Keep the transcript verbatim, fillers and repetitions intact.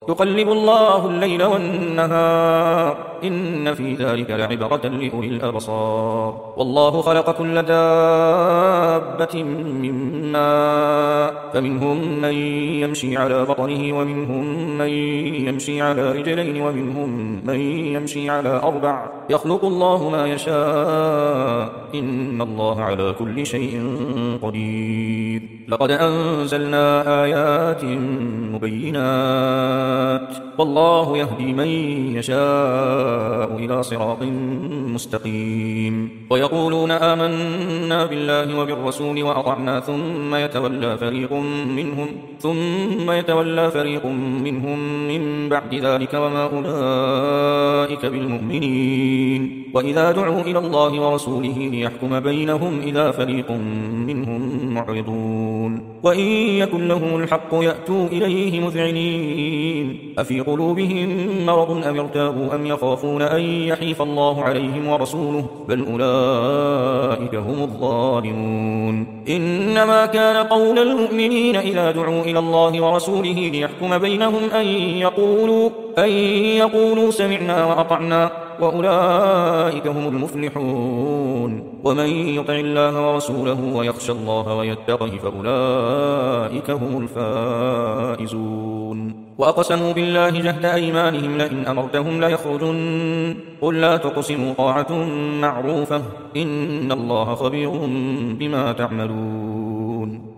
يقلب الله الليل والنهار إن في ذلك لعبرة لأولي الأبصار والله خلق كل دابة من ماء فمنهم من يمشي على بطنه ومنهم من يمشي على رجلين ومنهم من يمشي على أربع يخلق الله ما يشاء إن الله على كل شيء قدير لقد أنزلنا آيات مبينات والله يهدي من يشاء إلى صراط مستقيم ويقولون آمنا بالله وبالرسول وأطعنا ثم يتولى فريق منهم ثم يتولى فريق منهم من بعد ذلك وما أولئك بالمؤمنين وإذا دعوا إلى الله ورسوله ليحكم بينهم إذا فريق منهم معرضون وإن يكن لهم الحق يأتوا إليه مذعنين أفي قلوبهم مرض أم ارتابوا أم يخافون أن يحيف الله عليهم ورسوله بل أولئك هم الظالمون إنما كان قول المؤمنين إذا دعوا إلى الله ورسوله ليحكم بينهم أن يقولوا, أن يقولوا سمعنا وأطعنا وأولئك هم المفلحون ومن يطع الله ورسوله ويخشى الله ويتقه فأولئك هم الفائزون وأقسموا بالله جهد أيمانهم لئن أمرتهم ليخرجن قل لا تقسموا طاعة معروفة إن الله خبير بما تعملون